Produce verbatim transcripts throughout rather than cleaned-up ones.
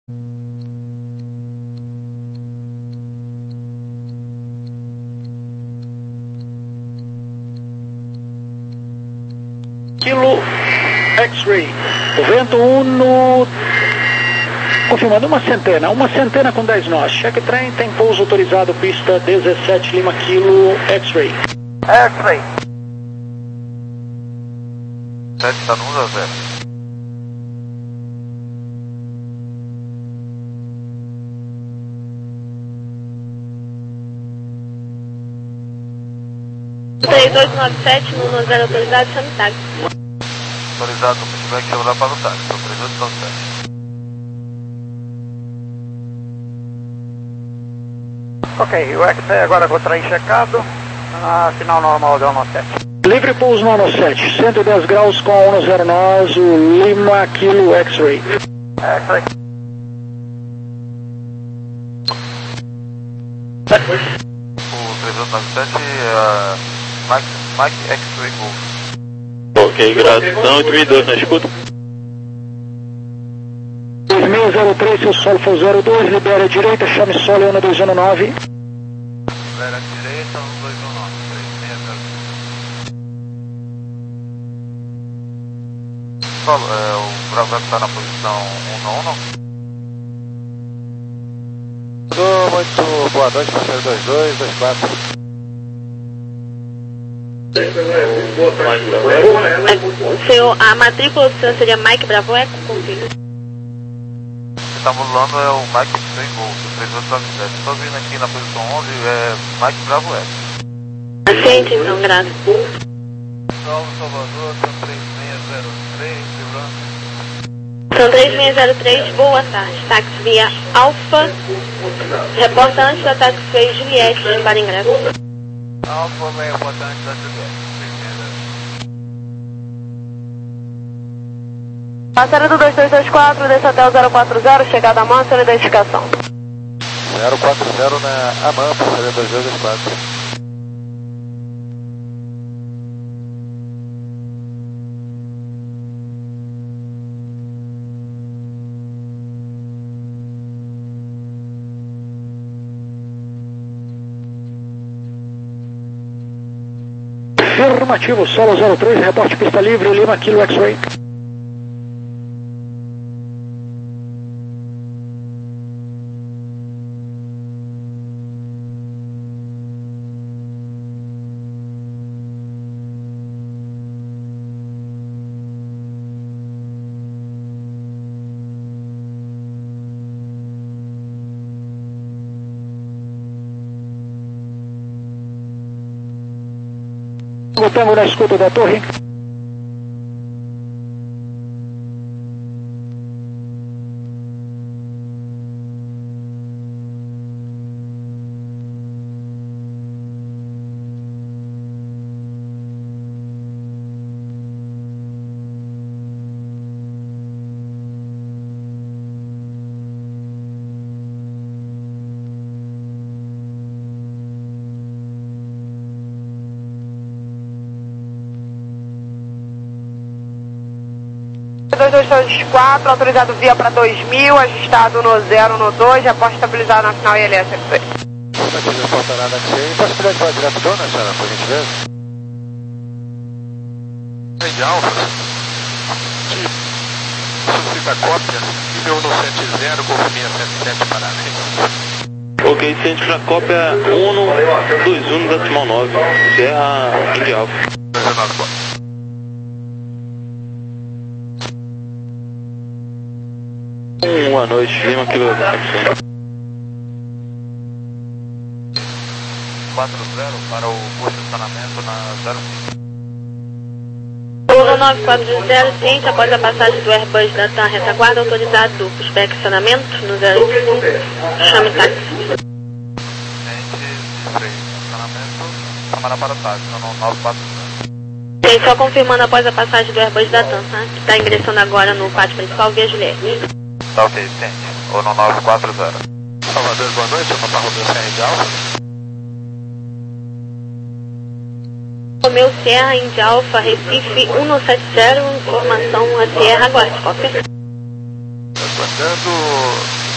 Kilo X-Ray. O vento uno. Confirmando, uma centena. Uma centena com dez nós. Cheque trem, tem pouso autorizado, pista dezessete Lima Kilo X-Ray. X-Ray. sete está no um a zero. três dois nove sete, no um zero autorizado, chame táxi. Autorizado, no feedback, chama lá para o táxi, são três dois nove sete. Ok, o X-Ray agora com o trem checado, ah, final normal do um sete. Livre pouso no um sete, cento e dez graus com um zero nós, o Lima Kilo X-Ray. X-Ray. O três dois nove sete é Mike, Mike X-Ray Golf. Ok, gratidão, oito mil e dois na escuta. dois seis zero três, seu solo for zero dois, libera a direita, chame solo um dois um nove. Libera a direita, um dois um nove, três seis zero três. Solo, é, o Bravo está na posição um não não. Muito boa noite, parceiro dois dois, dois quatro. Senhor, a matrícula do senhor seria Mike Bravo Eco? Confirma. Está modulando é o Mike X-Ray Golf, três dois nove sete. Estou vindo aqui na posição onze, é Mike Bravo Eco. Aceite então, graças. Salve Salvador, são três seis zero três, vibrando. São três seis zero três, boa tarde. Táxi via Alfa. Reporta antes do táxi veio Juliette para ingresso. Alfa, meio importante da Juliette. Passageiro do dois dois dois quatro, desse hotel zero quatro zero, chegada a Mansa, identificação. zero quatro zero na Amam, passageiro dois dois dois quatro. Afirmativo, solo zero três, reporte pista livre, Lima Kilo X-Ray. Botamos na escuta da torre. dois dois dois quatro, autorizado via para dois mil, ajustado no zero no dois, após estabilizado na final I L S. Aqui não falta nada que ser. Possibilidade para direto dona, senhora, por gentileza? De Alfa. Solicita cópia, nível um sete zero, Golf seiscentos e setenta e sete, Paraná. Ok, ciente para cópia um dois um decimal nove, Serra Indy Alfa. Boa noite, Lima Kilo quatro zero para o posicionamento na zero cinco. Pouso nove quatro zero, ciente após a passagem do Airbus da TAM, retaguarda autorizado do inspeccionamento no zero cinco, chame táxi. Ciente, três, posicionamento, câmara para o táxi, no nove quatro zero. Ciente, só confirmando após a passagem do Airbus da TAM, tá? Que está ingressando agora no pátio principal via Juliette. Tá ok, ciente, ou no nove quatro zero. Salvador, boa noite, eu vou para o Romeu Serra de Alfa. Romeu Serra, Indy Alfa, Recife, um sete zero, informação a Sierra, aguarde, cópia. Aguardando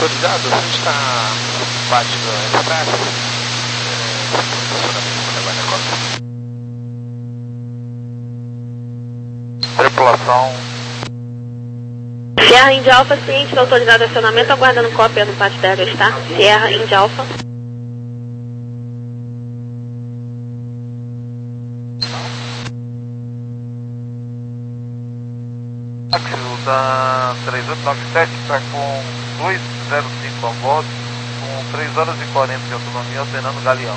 autorizado, a gente está no pátio da Aerostática, é, estacionamento para Guarda-Costa. Tripulação. Sierra Indy Alpha, ciente do autorizado acionamento, aguardando cópia no pátio da Aerostar. Sierra Indy Alpha. Aqui o da três oito nove sete está com dois zero cinco a bordo, com três horas e quarenta de autonomia, alternando Galeão.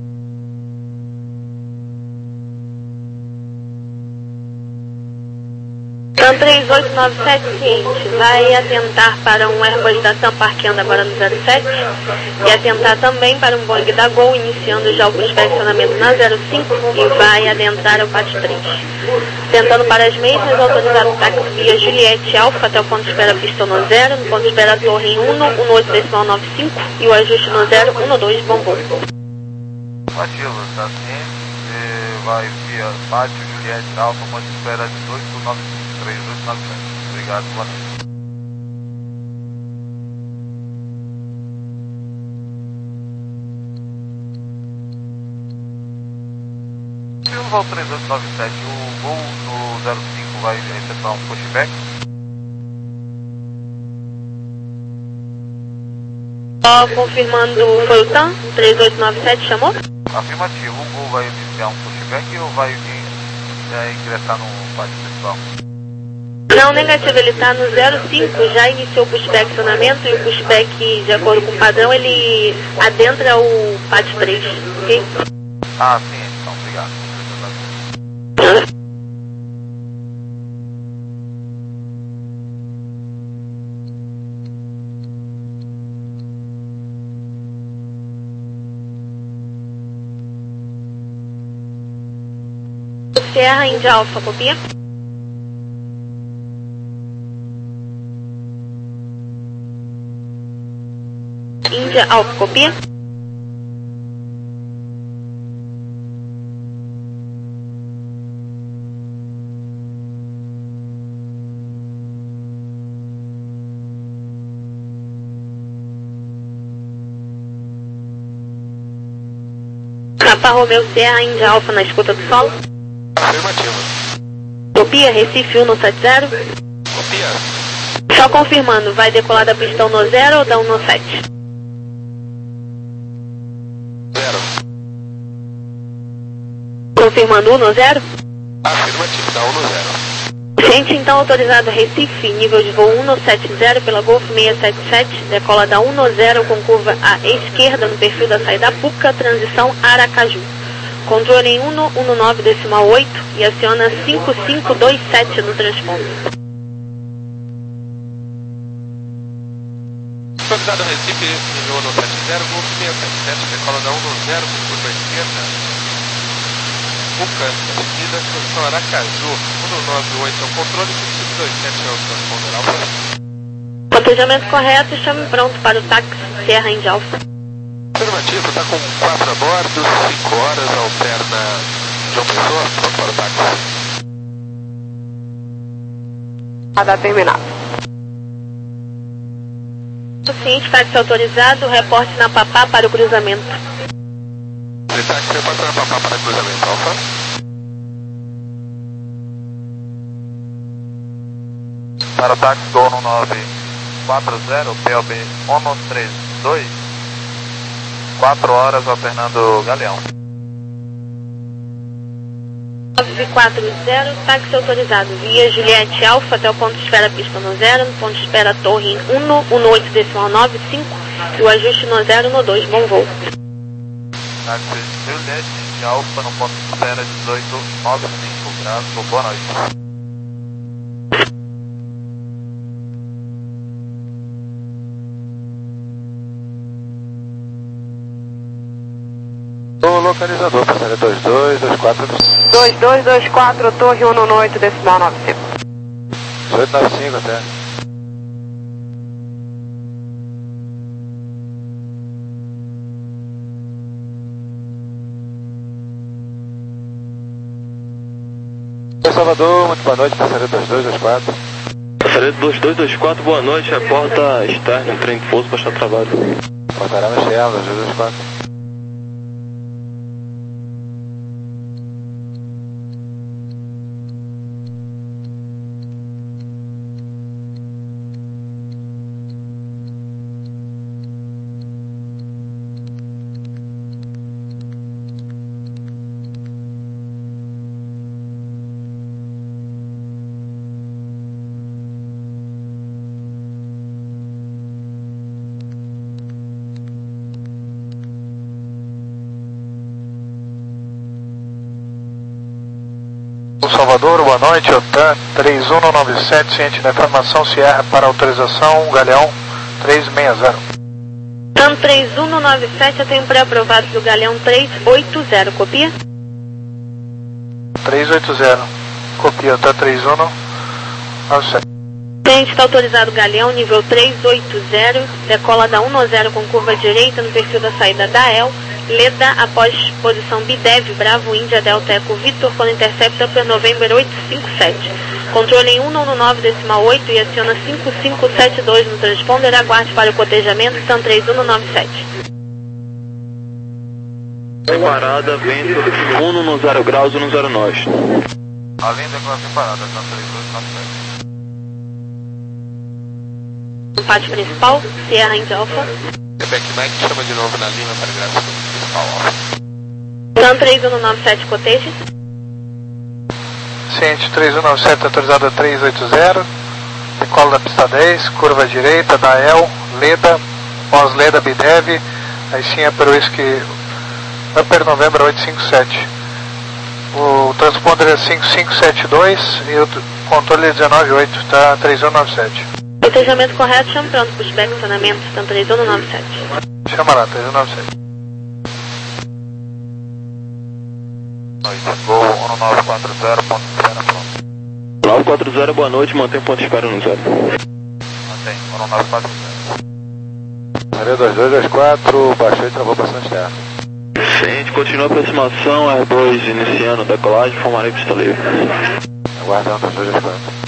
TAM três oito nove sete, ciente, vai atentar para um Airbus da TAM parqueando agora no zero sete e atentar também para um Boeing da Gol, iniciando já o inspecionamento na zero cinco e vai adentrar o pátio três. Tentando para as mesmas, autorizado táxi via Juliette Alpha até o ponto de espera pista no zero, no ponto de espera torre em um, um oito decimal nove cinco e o ajuste no zero, um dois, bom voo. Ativa, está ciente, vai via pátio Juliette Alpha, ponto de espera dezoito nove cinco. três oito nove sete. Obrigado, boa noite. Silval três oito nove sete, o voo no zero cinco vai efetuar um pushback. Só confirmando, foi o TAM três oito nove sete, chamou? Afirmativo, o voo vai iniciar um pushback ou vai vir, é, ingressar no pátio principal? Não, negativo, ele está no zero cinco, já iniciou o pushback acionamento e o pushback, de acordo com o padrão, ele adentra o pátio três, ok? Ah, sim, então, obrigado. Sierra Indy Alpha, copia? Índia Alpha, copia? Papa Romeu Sierra India Alpha na escuta do solo. Afirmativa. Copia, Recife um sete zero. Copia. Só confirmando, vai decolar da pista um no zero ou da um no sete? Zero. Confirmando um no zero? Afirmativo, dá um no zero. Gente, então autorizado Recife, nível de voo um no sete zero pela Golf seiscentos e setenta e sete, decola da um no zero com curva à esquerda no perfil da saída Puca, transição Aracaju. Controle em um no um no nove decimal oito e aciona cinco cinco dois sete no transponder. Autorizado Recife, nível um no sete zero, Golf seiscentos e setenta e sete, decola da um no zero com curva à esquerda. Puca, seguida, posição Aracaju, um no nove oito é o controle, cinco cinco dois sete é o transponder Alfa. Cotejamento correto, chame pronto para o táxi Sierra Indy Alpha. Afirmativo, está com quatro a bordo, cinco horas, alterna João Pessoa, pronto para o táxi. Radar terminado. O seguinte, táxi autorizado, reporte na Papá para o cruzamento. De táxi, reporte na Papá para o cruzamento, Alfa. Para o táxi do um nove quatro zero, P O B um três dois, quatro horas alternando Galeão. nove quatro zero, táxi autorizado via Juliette Alpha até o ponto de espera pista no zero, no ponto de espera torre em um no um oito decimal nove cinco e o ajuste no zero no dois, bom voo. Táxi Juliette Alpha no ponto de espera dezoito nove cinco graus, boa noite. O localizador, passaria dois dois dois quatro dois dois dois quatro, torre um no oito decimal nove cinco. dezoito nove cinco até. Oi, Salvador, muito boa noite, passaria dois dois dois quatro. Passaredo dois dois dois quatro, boa noite, é porta externa, trem de pouso para estar trabalho. Portarama externa, dois dois dois quatro. Salvador, boa noite, OTAN três um nove sete, ciente da informação Sierra para autorização, Galeão três seis zero. OTAN três um nove sete, eu tenho pré-aprovado do Galeão três oito zero, copia? três oito zero, copia, OTAN três um nove sete. Ciente está autorizado Galeão, nível três oito zero, decola da um zero com curva direita no perfil da saída da E L, Leda após posição Bidev, Bravo, Índia, Delta, Eco, Vitor, quando intercepta por November oito cinco sete. Controle em um nove nove decimal oito e aciona cinco cinco sete dois no transponder, aguarde para o cotejamento, TAN três um nove sete. Parada, vento, um no zero graus, um no zero nós. Além da classe parada, TAN três dois nove sete. Empate principal, Sierra India Alpha. Quebec Mike chama de novo na linha para gráfico principal Alpha. TAN três um nove sete, coteja. Ciente três um nove sete, autorizado a três oito zero, decola da pista dez, curva direita da E L, Leda, pós-Leda Bidev, aí sim é pelo whisky Upper November oito cinco sete. O transponder é cinco cinco sete dois e o controle é dezenove oito, tá três um nove sete. Cotejamento correto, chama pronto, pushback, acionamento, TAN três um nove sete. Chama lá, três um nove sete. Gol um nove quatro zero, ponto de espera pronto. nove quatro zero, boa noite, mantém ponto de espera no zero. Mantém, um nove quatro zero. Maria dois dois dois quatro, baixou e travou bastante terra. Ciente, continua a aproximação, R dois iniciando decolagem, formarei pista livre. Aguardando dois dois dois quatro.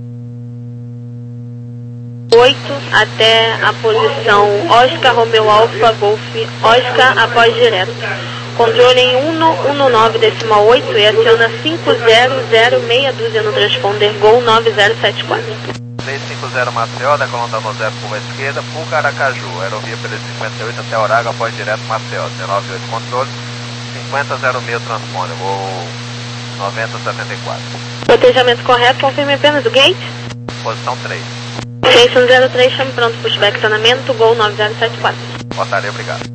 oito até a posição Oscar Romeo Alfa Golf Oscar após direto. Controle em um nove decimal oito e aciona cinco zero zero meia dúzia no transponder Gol nove zero sete quatro. três cinco zero Maceió, decolando da zero curva esquerda, Puca Aracaju, aerovia pelo cinquenta e oito até Oraga após direto Maceió, dezenove oito controle, cinquenta zero meio transponder, voo noventa setenta e quatro. Cotejamento correto, confirme apenas o gate. Posição três. seis um zero três, chame pronto, pushback, acionamento, Gol nove zero sete quatro. Portaria, obrigado.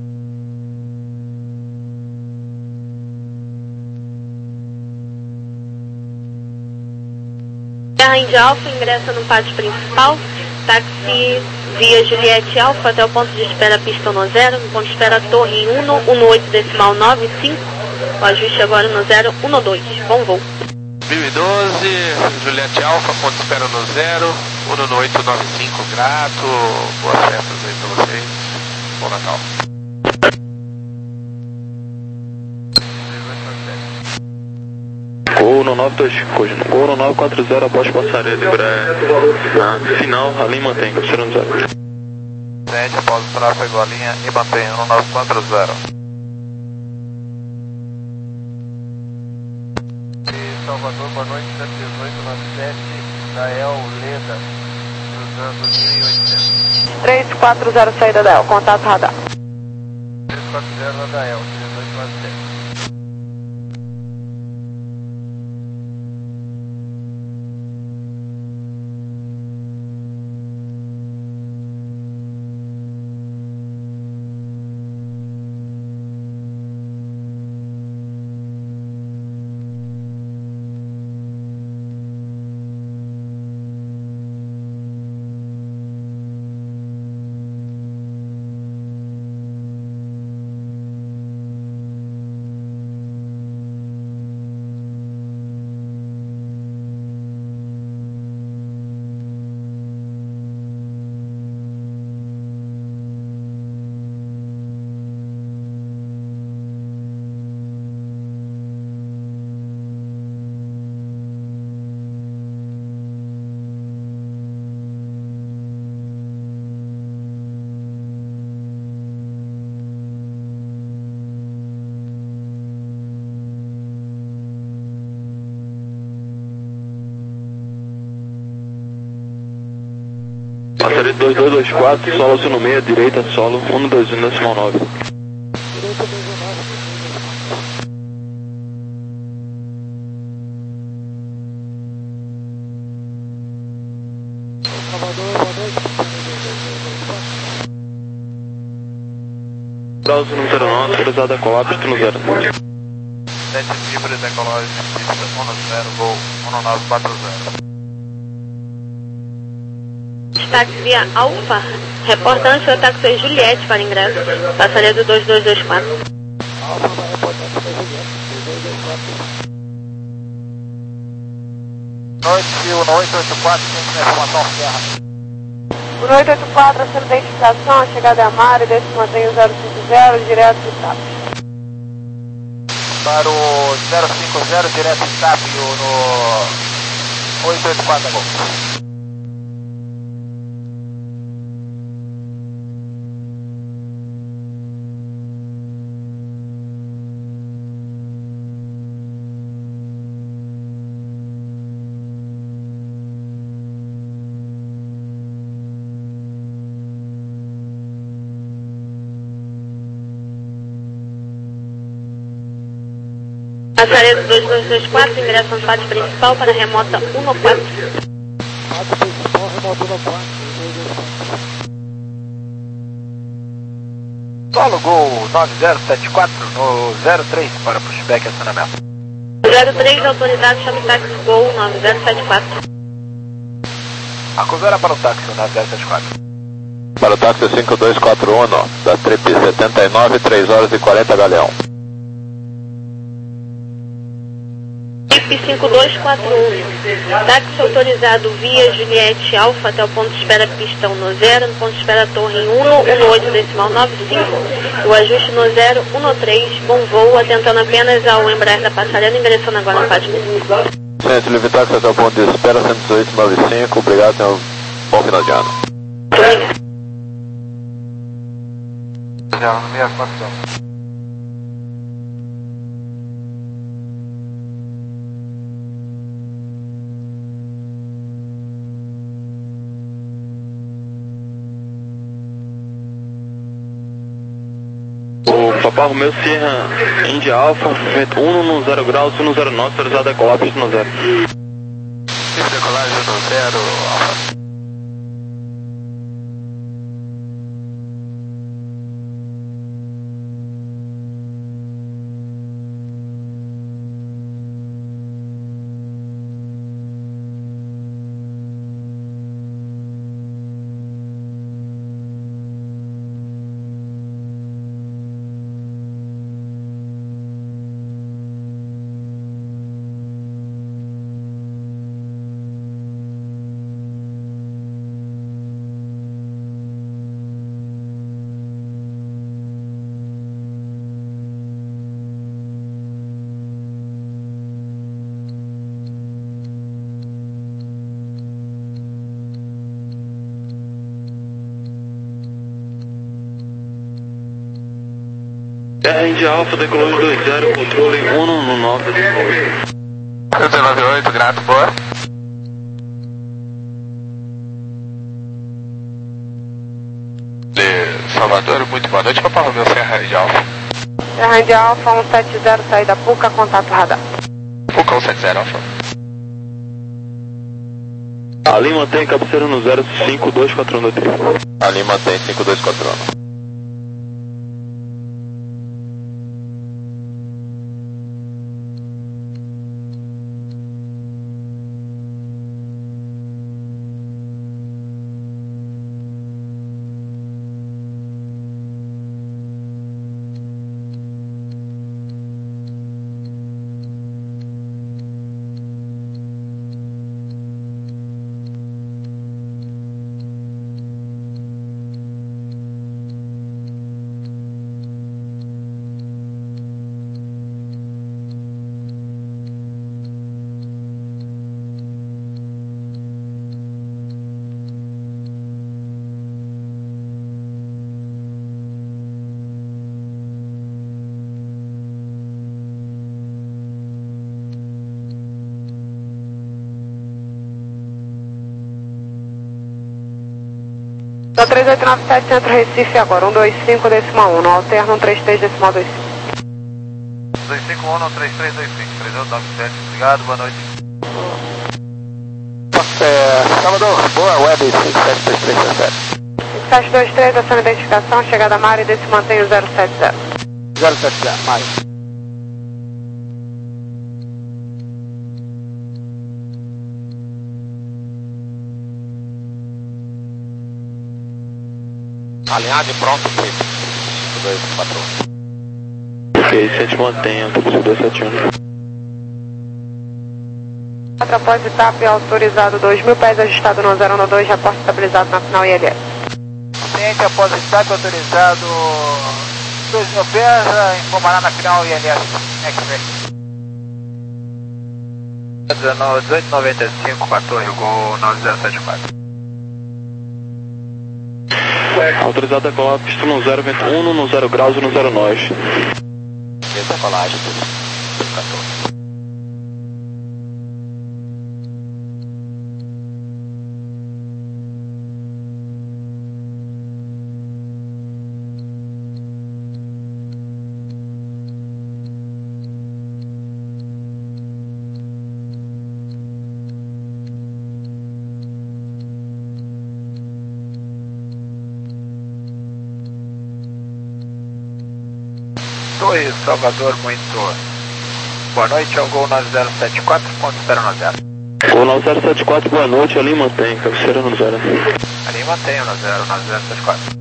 Sierra India Alpha ingressa no pátio principal, táxi via Juliette Alpha até o ponto de espera pista um zero, no ponto de espera torre em um oito decimal nove cinco, o ajuste agora no zero um dois, bom voo. mil e doze, Juliette Alpha, ponto de espera no zero, um no oito nove cinco, grato, boas festas aí pra vocês, bom Natal. Gol no nove dois, Gol no nove quatro zero após passarela, Embraer. Ah, final, a linha mantém, continuando zero. sete, após o tráfego, a linha e mantém um nove quatro zero. Salvador, boa noite, dezoito nove sete, da E L, Leda, cruzando mil e oitocentos. três quatro zero, saída da E L, contato radar. três quatro zero da E L, dezoito nove sete. Passaria dois dois dois quatro, solo no meio, direita, solo, um dois um decimal nove. Graus no zero nove, autorizada colapso no zero. sete fibras ecológicas, pista um zero, voo um nove quatro zero. Destaque via Alfa, reportando seu táxi Juliette para ingresso, passaria do dois dois dois quatro. Alfa vai reportar para Juliette, dois dois dois quatro. Noite, um oito oito quatro, tem informação Serra. um oito oito quatro, a sua identificação, a chegada é a Mari, desce mantém o zero cinco zero, direto do TAP. Para o zero cinco zero, direto do TAP no oito oito quatro agora. Passaria do dois dois dois quatro, ingresso no pátio principal para a remota um quatro. Pátio principal, remota um quatro. Solo Gol nove zero sete quatro no zero três para pushback e acionamento. zero três, autorizado, chame táxi Gol nove zero sete quatro. Acusera para o táxi nove zero sete quatro. Para o táxi cinco dois quatro um, da Trip setenta e nove, três horas e quarenta Galeão. Trip cinco dois quatro um, táxi autorizado via Juliette Alfa até o ponto de espera pista um no zero, no ponto de espera torre um um oito decimal nove cinco, o ajuste no zero um três, bom voo, atentando apenas ao Embraer da passarela, ingressando agora no pátio principal. Centro Livre Táxi até o ponto de espera cento e dezoito noventa e cinco, obrigado, tenham um bom final de ano. Já, minha condição. O Papa Romeo Sierra India Alpha, um no zero graus, um no zero nove, autorizada a colapso no zero. Decolagem no zero, Alfa. Terra India Alpha, decolagem dois zero, controle um no nove. nove oito, grato, boa. De Salvador, muito boa noite, Papa Romeo Serra de Alfa. Serra de Alfa um sete zero, saída Puca, contato radar. Puca um sete zero, Alfa. Ali mantém cabeceira no zero cinco dois quatro um do trio. Ali mantém cinco dois quatro um. Só três oito nove sete, Centro Recife agora, um dois cinco decimal um, alterno um três três decimal dois cinco. dois cinco um, três três dois cinco, três oito nove sete, obrigado, boa noite. É, Salvador, boa, web cinco sete dois três zero sete. cinco sete dois três, ação de identificação, chegada a Mari, desse mantenho zero sete zero. zero sete zero, Mari. Alinhado e pronto, cinco dois quatro um. Ok, sete mantenha, cinco dois sete um. Após etapa autorizado dois mil pés, ajustado no zero um dois, reporte estabilizado na final I L S. Cliente após etapa autorizado dois mil pés, informará na final I L S. X-Ray. dezoito noventa e cinco, Torre Gol nove zero sete quatro. Autorizado a decolar pista no zero vento um, no zero graus e no zero nós. Decolagem, quatorze. Torre Salvador, muito boa noite, é o Gol nove zero sete quatro, ponto zero nove zero. Gol nove zero sete quatro, boa noite, ali mantém, cabeceira no zero. Ali mantenho no zero nove zero sete quatro.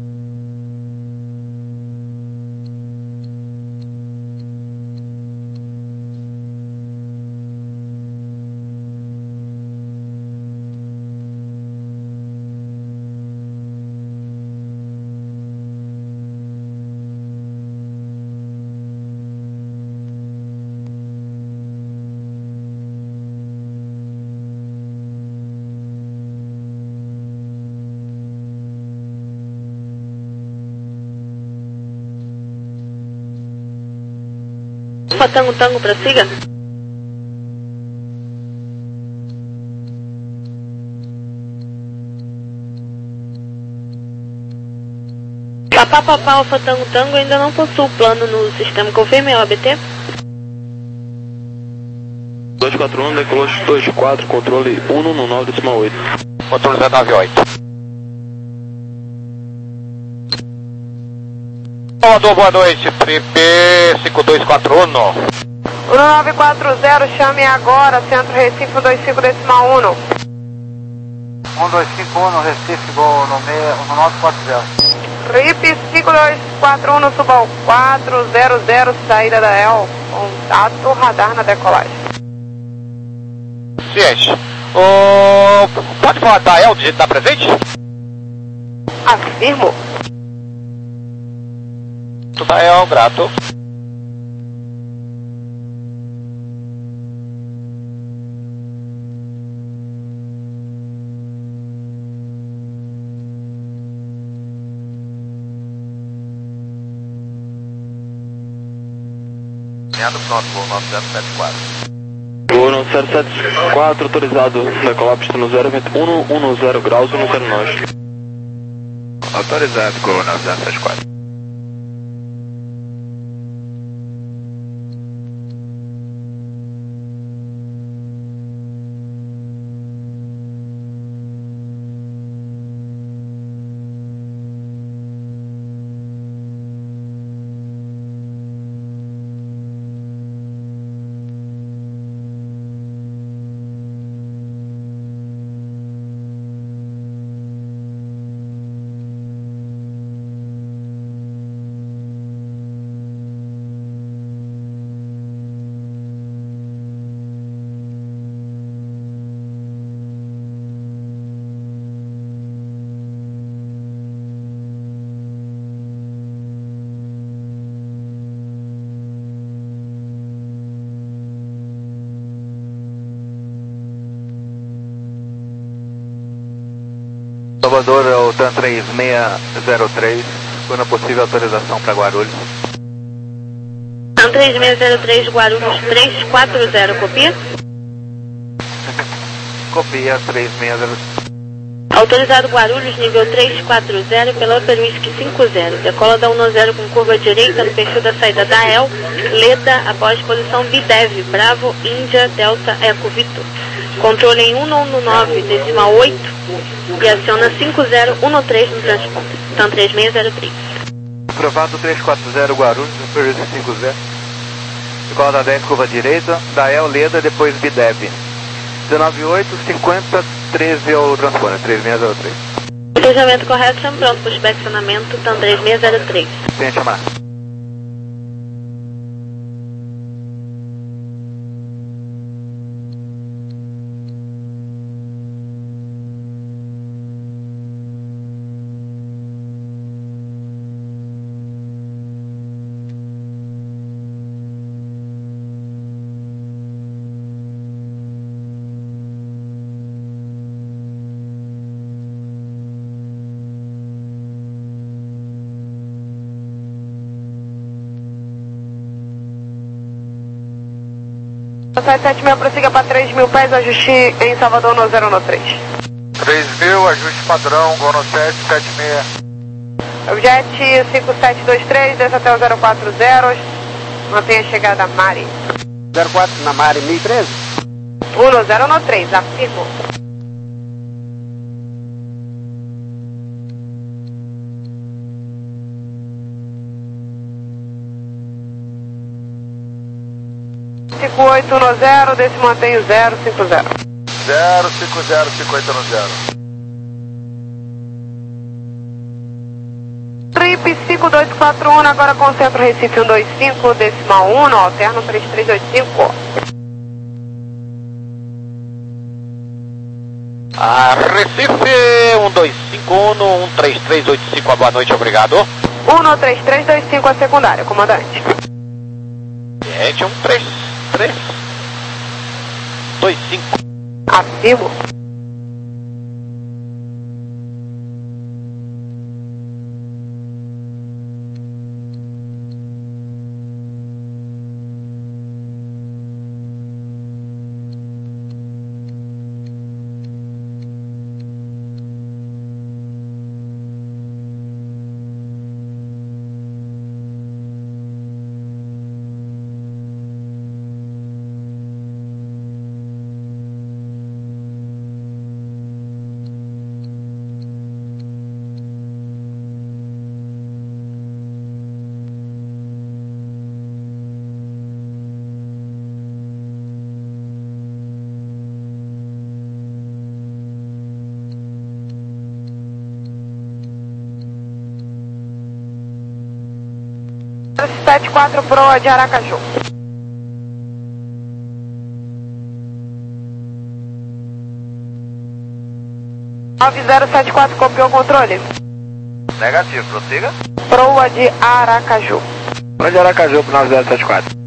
Tango, tango, prossiga. Papá, papá, alfa, tango, tango, ainda não possuo plano no sistema. Confirme, O B T. dois quatro um, decolou dois quatro, controle um no nove decimal oito. Controle zero nove oito. Salvador, boa noite, Trip cinco dois quatro um. um nove quatro zero, chame agora, Centro Recife um dois cinco decimal um. um dois cinco um, Recife, Gol no, no nove quatro zero. Trip cinco dois quatro um, suba ao quatro zero zero, saída da E L, contato, radar na decolagem. Ciente. Oh, pode falar da E L, digito está presente? Afirmo. Da E L, grato. Alinhado pronto, Gol nove zero sete quatro. Gol nove zero sete quatro, autorizado decolar pista no zero vento um, no zero graus e no zero nós. Autorizado, Gol nove zero sete quatro. Salvador, é o TAN três seis zero três, quando possível autorização para Guarulhos. TAN três seis zero três, Guarulhos três quatro zero, copia? Copia três seis zero três. Autorizado Guarulhos, nível três quatro zero, pela Upper Whisky cinco zero. Decola da um zero com curva direita no perfil da saída da E L, Leda, após posição B D E V, Bravo, Índia, Delta, Eco, Vitor. Controle em um um nove, decimal oito, e aciona cinco zero um três no transponder. Então três seis zero três. Aprovado três quatro zero Guarulhos, Upper Whisky cinco zero. Decola da dez, curva direita, da E L, Leda, depois B D E V. dezenove oito, cinquenta, treze é o transponder, três seis zero três. Cruzamento correto, sempre pronto para o inspecionamento, então três seis zero três. Sem chamar. sete sete seis, prossiga para três mil pés, ajuste em Salvador no zero um três. três mil, ajuste padrão, Gono sete sete seis. Objet cinco sete dois três, desce até o zero quatro zero, mantenha a chegada Mari. zero quatro na Mari, mil e treze. um zero um três, afirmo. cinco oito um zero, desse mantém o zero cinco zero. zero cinco zero cinco oito um zero. Trip cinco dois quatro um, agora concentro Recife um dois cinco, decimal um, alterno três três oito cinco. Ah, Recife um dois cinco um, um três três oito cinco, boa noite, obrigado. um três três dois cinco, a secundária, comandante. Gente, um três três dois cinco. Afirmo. sete quatro Proa de Aracaju. nove zero sete quatro, copiou o controle. Negativo, prossiga. Proa de Aracaju. Proa de Aracaju para nove zero sete quatro.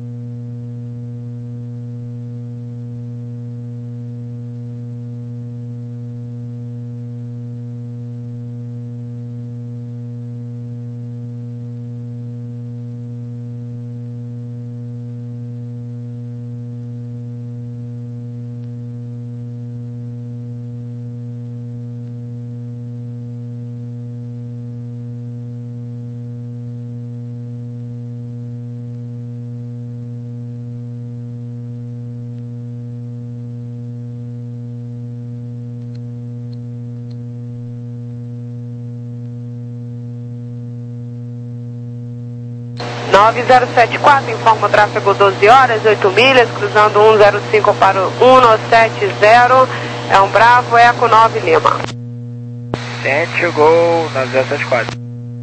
nove zero sete quatro, informa o tráfego doze horas, oito milhas, cruzando um zero cinco para o um sete zero, é um Bravo, Eco nove Lima. sete, Gol, nove zero sete quatro.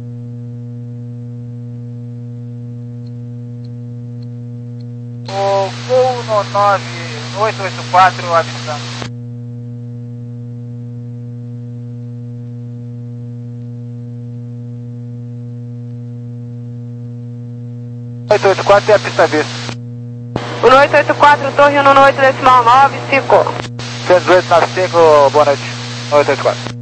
O Gol no nove oito oito quatro, avistando. oito oito quatro é a pista vista. um oito oito quatro, torre um oito decimal nove cinco. cento e dezoito nove cinco, boa noite. oito oito quatro.